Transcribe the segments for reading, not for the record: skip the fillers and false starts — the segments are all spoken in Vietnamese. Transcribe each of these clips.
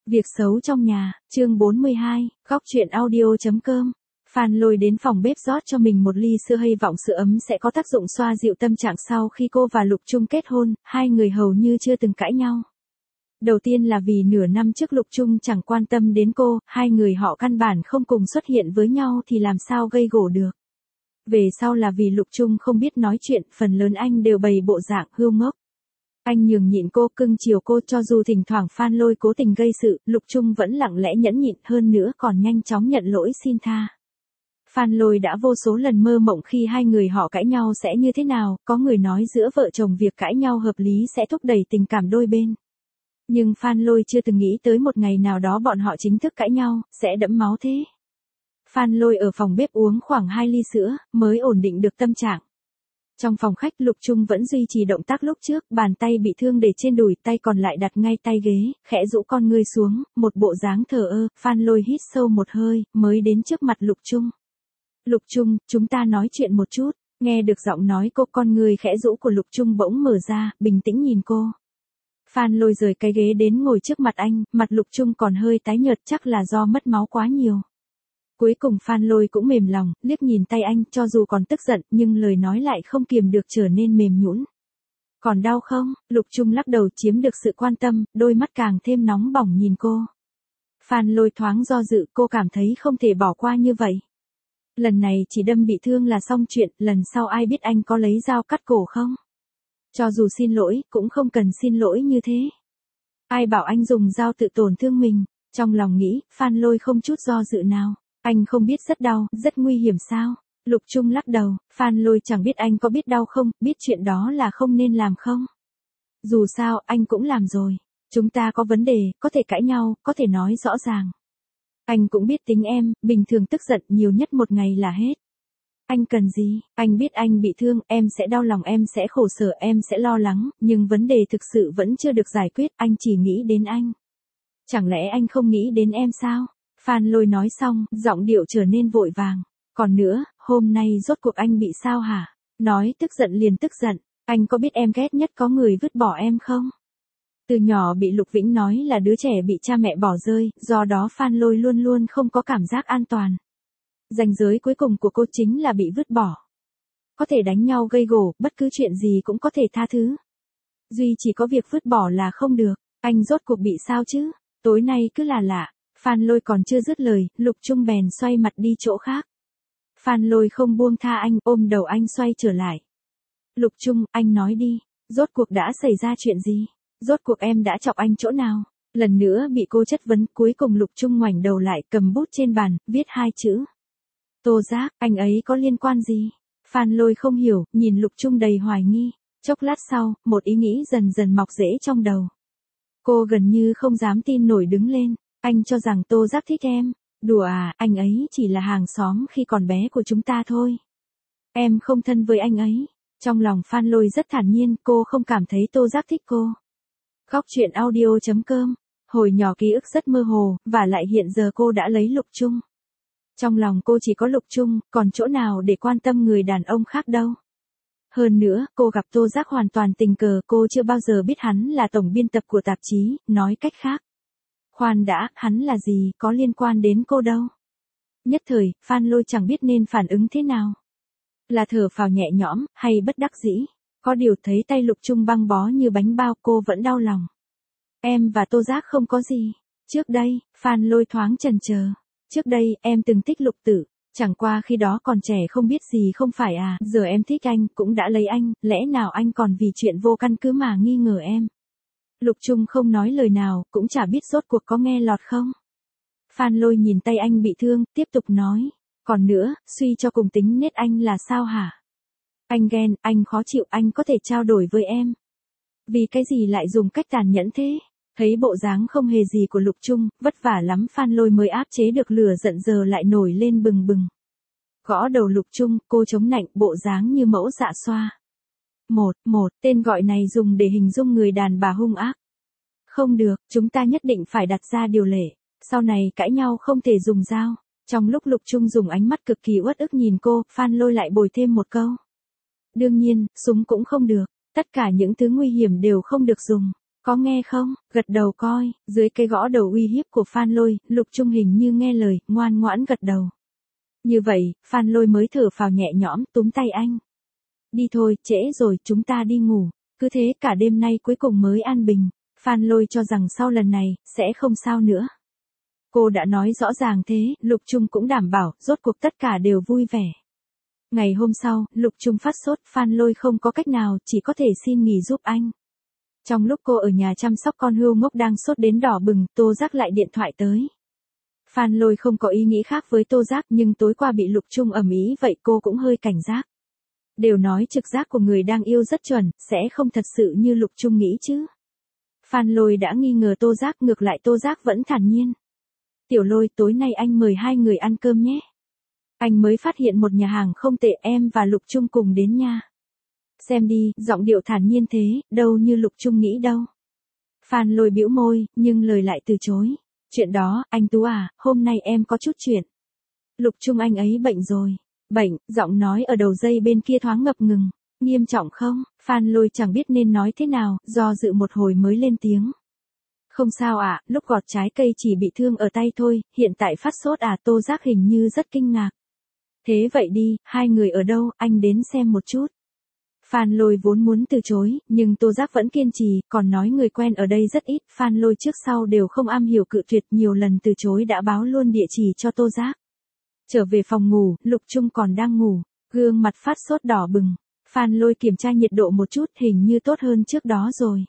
Việc xấu trong nhà, chương 42, góc truyện audio.com. Phan Lôi đến phòng bếp rót cho mình một ly sữa, hy vọng sữa ấm sẽ có tác dụng xoa dịu tâm trạng sau khi cô và Lục Trung kết hôn, hai người hầu như chưa từng cãi nhau. Đầu tiên là vì nửa năm trước Lục Trung chẳng quan tâm đến cô, hai người họ căn bản không cùng xuất hiện với nhau thì làm sao gây gổ được. Về sau là vì Lục Trung không biết nói chuyện, phần lớn anh đều bày bộ dạng hươu ngốc. Anh nhường nhịn cô, cưng chiều cô, cho dù thỉnh thoảng Phan Lôi cố tình gây sự, Lục Trung vẫn lặng lẽ nhẫn nhịn, hơn nữa còn nhanh chóng nhận lỗi xin tha. Phan Lôi đã vô số lần mơ mộng khi hai người họ cãi nhau sẽ như thế nào, có người nói giữa vợ chồng việc cãi nhau hợp lý sẽ thúc đẩy tình cảm đôi bên. Nhưng Phan Lôi chưa từng nghĩ tới một ngày nào đó bọn họ chính thức cãi nhau, sẽ đẫm máu thế. Phan Lôi ở phòng bếp uống khoảng 2 ly sữa, mới ổn định được tâm trạng. Trong phòng khách, Lục Trung vẫn duy trì động tác lúc trước, bàn tay bị thương để trên đùi, tay còn lại đặt ngay tay ghế, khẽ rũ con ngươi xuống, một bộ dáng thờ ơ. Phan Lôi hít sâu một hơi, mới đến trước mặt Lục Trung. Lục Trung, chúng ta nói chuyện một chút. Nghe được giọng nói cô, con ngươi khẽ rũ của Lục Trung bỗng mở ra, bình tĩnh nhìn cô. Phan Lôi rời cái ghế đến ngồi trước mặt anh, mặt Lục Trung còn hơi tái nhợt, chắc là do mất máu quá nhiều. Cuối cùng Phan Lôi cũng mềm lòng, liếc nhìn tay anh, cho dù còn tức giận, nhưng lời nói lại không kiềm được trở nên mềm nhũn. Còn đau không? Lục Trung lắc đầu, chiếm được sự quan tâm, đôi mắt càng thêm nóng bỏng nhìn cô. Phan Lôi thoáng do dự, cô cảm thấy không thể bỏ qua như vậy. Lần này chỉ đâm bị thương là xong chuyện, lần sau ai biết anh có lấy dao cắt cổ không? Cho dù xin lỗi, cũng không cần xin lỗi như thế. Ai bảo anh dùng dao tự tổn thương mình? Trong lòng nghĩ, Phan Lôi không chút do dự nào. Anh không biết rất đau, rất nguy hiểm sao? Lục Trung lắc đầu, Phan Lôi chẳng biết anh có biết đau không, biết chuyện đó là không nên làm không? Dù sao, anh cũng làm rồi. Chúng ta có vấn đề, có thể cãi nhau, có thể nói rõ ràng. Anh cũng biết tính em, bình thường tức giận nhiều nhất một ngày là hết. Anh cần gì? Anh biết anh bị thương, em sẽ đau lòng, em sẽ khổ sở, em sẽ lo lắng, nhưng vấn đề thực sự vẫn chưa được giải quyết, anh chỉ nghĩ đến anh. Chẳng lẽ anh không nghĩ đến em sao? Phan Lôi nói xong, giọng điệu trở nên vội vàng. Còn nữa, hôm nay rốt cuộc anh bị sao hả? Nói tức giận liền tức giận, anh có biết em ghét nhất có người vứt bỏ em không? Từ nhỏ bị Lục Vĩnh nói là đứa trẻ bị cha mẹ bỏ rơi, do đó Phan Lôi luôn luôn không có cảm giác an toàn. Ranh giới cuối cùng của cô chính là bị vứt bỏ. Có thể đánh nhau gây gổ, bất cứ chuyện gì cũng có thể tha thứ. Duy chỉ có việc vứt bỏ là không được. Anh rốt cuộc bị sao chứ? Tối nay cứ là lạ. Phan Lôi còn chưa dứt lời, Lục Trung bèn xoay mặt đi chỗ khác. Phan Lôi không buông tha anh, ôm đầu anh xoay trở lại. Lục Trung, anh nói đi, rốt cuộc đã xảy ra chuyện gì? Rốt cuộc em đã chọc anh chỗ nào? Lần nữa bị cô chất vấn, cuối cùng Lục Trung ngoảnh đầu lại, cầm bút trên bàn, viết 2 chữ. Tô Giác, anh ấy có liên quan gì? Phan Lôi không hiểu, nhìn Lục Trung đầy hoài nghi. Chốc lát sau, một ý nghĩ dần dần mọc rễ trong đầu. Cô gần như không dám tin nổi đứng lên. Anh cho rằng Tô Giác thích em. Đùa à, anh ấy chỉ là hàng xóm khi còn bé của chúng ta thôi. Em không thân với anh ấy. Trong lòng Phan Lôi rất thản nhiên, cô không cảm thấy Tô Giác thích cô. Góc truyện audio.com. Hồi nhỏ ký ức rất mơ hồ, và lại hiện giờ cô đã lấy Lục Trung. Trong lòng cô chỉ có Lục Trung, còn chỗ nào để quan tâm người đàn ông khác đâu. Hơn nữa, cô gặp Tô Giác hoàn toàn tình cờ, cô chưa bao giờ biết hắn là tổng biên tập của tạp chí, nói cách khác. Khoan đã, hắn là gì, có liên quan đến cô đâu. Nhất thời, Phan Lôi chẳng biết nên phản ứng thế nào. Là thở phào nhẹ nhõm, hay bất đắc dĩ. Có điều thấy tay Lục Trung băng bó như bánh bao, cô vẫn đau lòng. Em và Tô Giác không có gì. Trước đây, Phan Lôi thoáng chần chờ. Trước đây, em từng thích Lục Tử. Chẳng qua khi đó còn trẻ không biết gì không phải à. Giờ em thích anh, cũng đã lấy anh. Lẽ nào anh còn vì chuyện vô căn cứ mà nghi ngờ em? Lục Trung không nói lời nào, cũng chả biết rốt cuộc có nghe lọt không. Phan Lôi nhìn tay anh bị thương, tiếp tục nói. Còn nữa, suy cho cùng tính nết anh là sao hả? Anh ghen, anh khó chịu, anh có thể trao đổi với em. Vì cái gì lại dùng cách tàn nhẫn thế? Thấy bộ dáng không hề gì của Lục Trung, vất vả lắm Phan Lôi mới áp chế được lửa giận, giờ lại nổi lên bừng bừng. Gõ đầu Lục Trung, cô chống nạnh, bộ dáng như mẫu dạ xoa. Một, tên gọi này dùng để hình dung người đàn bà hung ác. Không được, chúng ta nhất định phải đặt ra điều lệ. Sau này cãi nhau không thể dùng dao. Trong lúc Lục Trung dùng ánh mắt cực kỳ uất ức nhìn cô, Phan Lôi lại bồi thêm một câu. Đương nhiên, súng cũng không được. Tất cả những thứ nguy hiểm đều không được dùng. Có nghe không? Gật đầu coi, dưới cái gõ đầu uy hiếp của Phan Lôi, Lục Trung hình như nghe lời, ngoan ngoãn gật đầu. Như vậy, Phan Lôi mới thở phào nhẹ nhõm, túm tay anh. Đi thôi, trễ rồi, chúng ta đi ngủ. Cứ thế cả đêm nay cuối cùng mới an bình. Phan Lôi cho rằng sau lần này, sẽ không sao nữa. Cô đã nói rõ ràng thế, Lục Trung cũng đảm bảo, rốt cuộc tất cả đều vui vẻ. Ngày hôm sau, Lục Trung phát sốt, Phan Lôi không có cách nào, chỉ có thể xin nghỉ giúp anh. Trong lúc cô ở nhà chăm sóc con hươu ngốc đang sốt đến đỏ bừng, Tô Giác lại điện thoại tới. Phan Lôi không có ý nghĩ khác với Tô Giác nhưng tối qua bị Lục Trung ầm ĩ vậy cô cũng hơi cảnh giác. Đều nói trực giác của người đang yêu rất chuẩn, sẽ không thật sự như Lục Trung nghĩ chứ. Phan Lôi đã nghi ngờ Tô Giác, ngược lại Tô Giác vẫn thản nhiên. Tiểu Lôi, tối nay anh mời 2 người ăn cơm nhé. Anh mới phát hiện một nhà hàng không tệ, em và Lục Trung cùng đến nha. Xem đi, giọng điệu thản nhiên thế, đâu như Lục Trung nghĩ đâu. Phan Lôi bĩu môi, nhưng lời lại từ chối. Chuyện đó, anh Tú à, hôm nay em có chút chuyện. Lục Trung anh ấy bệnh rồi. Bệnh, giọng nói ở đầu dây bên kia thoáng ngập ngừng. Nghiêm trọng không? Phan Lôi chẳng biết nên nói thế nào, do dự một hồi mới lên tiếng. Không sao ạ, lúc gọt trái cây chỉ bị thương ở tay thôi, hiện tại phát sốt à? Tô Giác hình như rất kinh ngạc. Thế vậy đi, 2 người ở đâu, anh đến xem một chút. Phan Lôi vốn muốn từ chối, nhưng Tô Giác vẫn kiên trì, còn nói người quen ở đây rất ít, Phan Lôi trước sau đều không am hiểu cự tuyệt, nhiều lần từ chối đã báo luôn địa chỉ cho Tô Giác. Trở về phòng ngủ, Lục Trung còn đang ngủ, gương mặt phát sốt đỏ bừng. Phan Lôi kiểm tra nhiệt độ một chút, hình như tốt hơn trước đó rồi.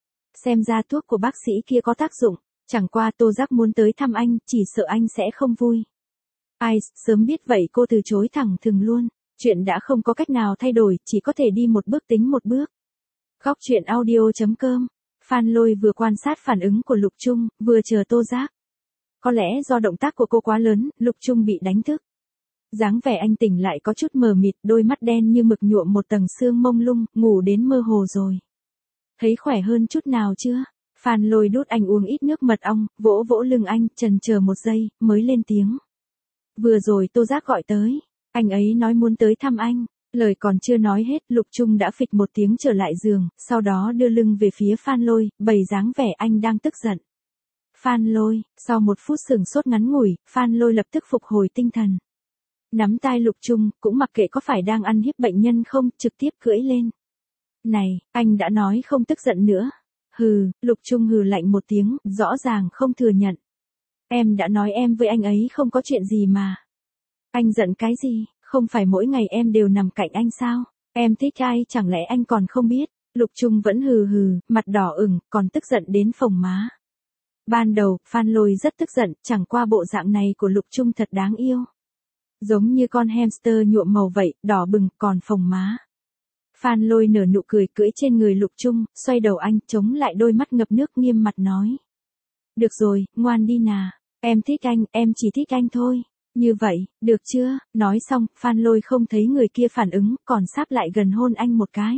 Xem ra thuốc của bác sĩ kia có tác dụng, chẳng qua Tô Giác muốn tới thăm anh, chỉ sợ anh sẽ không vui. Ai, sớm biết vậy cô từ chối thẳng thừng luôn. Chuyện đã không có cách nào thay đổi, chỉ có thể đi một bước tính một bước. Góc chuyện audio.com. Phan Lôi vừa quan sát phản ứng của Lục Trung, vừa chờ Tô Giác. Có lẽ do động tác của cô quá lớn, Lục Trung bị đánh thức. Dáng vẻ anh tỉnh lại có chút mờ mịt, đôi mắt đen như mực nhuộm một tầng sương mông lung, ngủ đến mơ hồ rồi. Thấy khỏe hơn chút nào chưa? Phan Lôi đút anh uống ít nước mật ong, vỗ vỗ lưng anh, chần chờ một giây, mới lên tiếng. Vừa rồi Tô Giác gọi tới. Anh ấy nói muốn tới thăm anh. Lời còn chưa nói hết, Lục Trung đã phịch một tiếng trở lại giường, sau đó đưa lưng về phía Phan Lôi, bày dáng vẻ anh đang tức giận. Phan Lôi, sau một phút sửng sốt ngắn ngủi, Phan Lôi lập tức phục hồi tinh thần. Nắm tai Lục Trung, cũng mặc kệ có phải đang ăn hiếp bệnh nhân không, trực tiếp cưỡi lên. Này, anh đã nói không tức giận nữa. Hừ, Lục Trung hừ lạnh một tiếng, rõ ràng không thừa nhận. Em đã nói em với anh ấy không có chuyện gì mà. Anh giận cái gì, không phải mỗi ngày em đều nằm cạnh anh sao? Em thích ai chẳng lẽ anh còn không biết? Lục Trung vẫn hừ hừ, mặt đỏ ửng, còn tức giận đến phồng má. Ban đầu, Phan Lôi rất tức giận, chẳng qua bộ dạng này của Lục Trung thật đáng yêu. Giống như con hamster nhuộm màu vậy, đỏ bừng, còn phồng má. Phan Lôi nở nụ cười cưỡi trên người Lục Trung, xoay đầu anh, chống lại đôi mắt ngập nước nghiêm mặt nói. Được rồi, ngoan đi nà. Em thích anh, em chỉ thích anh thôi. Như vậy, được chưa? Nói xong, Phan Lôi không thấy người kia phản ứng, còn sáp lại gần hôn anh một cái.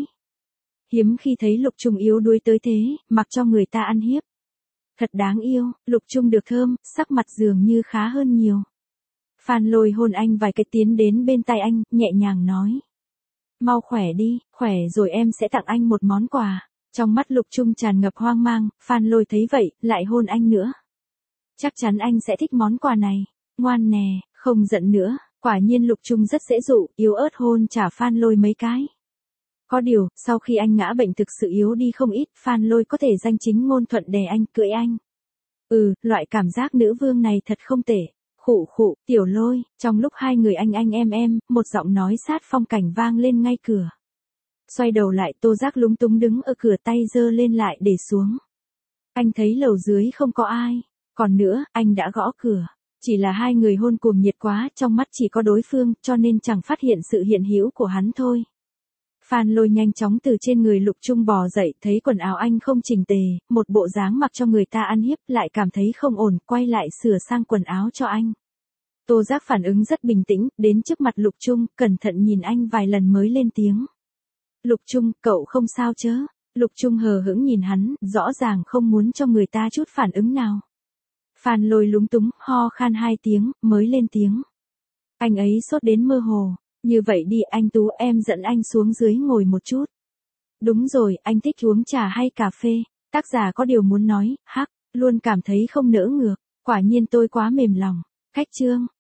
Hiếm khi thấy Lục Trung yếu đuối tới thế, mặc cho người ta ăn hiếp. Thật đáng yêu, Lục Trung được thơm, sắc mặt dường như khá hơn nhiều. Phan Lôi hôn anh vài cái tiến đến bên tai anh, nhẹ nhàng nói. Mau khỏe đi, khỏe rồi em sẽ tặng anh một món quà. Trong mắt Lục Trung tràn ngập hoang mang, Phan Lôi thấy vậy, lại hôn anh nữa. Chắc chắn anh sẽ thích món quà này. Ngoan nè, không giận nữa. Quả nhiên Lục Trung rất dễ dụ, yếu ớt hôn trả Phan Lôi mấy cái. Có điều, sau khi anh ngã bệnh thực sự yếu đi không ít, Phan Lôi có thể danh chính ngôn thuận đè anh, cưỡi anh. Loại cảm giác nữ vương này thật không tệ. Khụ khụ, Tiểu Lôi, trong lúc 2 người anh em, một giọng nói sát phong cảnh vang lên ngay cửa. Xoay đầu lại, Tô Giác lúng túng đứng ở cửa, tay giơ lên lại để xuống. Anh thấy lầu dưới không có ai. Còn nữa, anh đã gõ cửa. Chỉ là 2 người hôn cuồng nhiệt quá, trong mắt chỉ có đối phương, cho nên chẳng phát hiện sự hiện hữu của hắn thôi. Phan Lôi nhanh chóng từ trên người Lục Trung bò dậy, thấy quần áo anh không chỉnh tề, một bộ dáng mặc cho người ta ăn hiếp, lại cảm thấy không ổn, quay lại sửa sang quần áo cho anh. Tô Giác phản ứng rất bình tĩnh, đến trước mặt Lục Trung, cẩn thận nhìn anh vài lần mới lên tiếng. Lục Trung, cậu không sao chớ? Lục Trung hờ hững nhìn hắn, rõ ràng không muốn cho người ta chút phản ứng nào. Phan Lôi lúng túng, ho khan 2 tiếng, mới lên tiếng. Anh ấy sốt đến mơ hồ. Như vậy đi anh Tú, em dẫn anh xuống dưới ngồi một chút. Đúng rồi, anh thích uống trà hay cà phê? Tác giả có điều muốn nói, hắc, luôn cảm thấy không nỡ ngược. Quả nhiên tôi quá mềm lòng. Cách chương.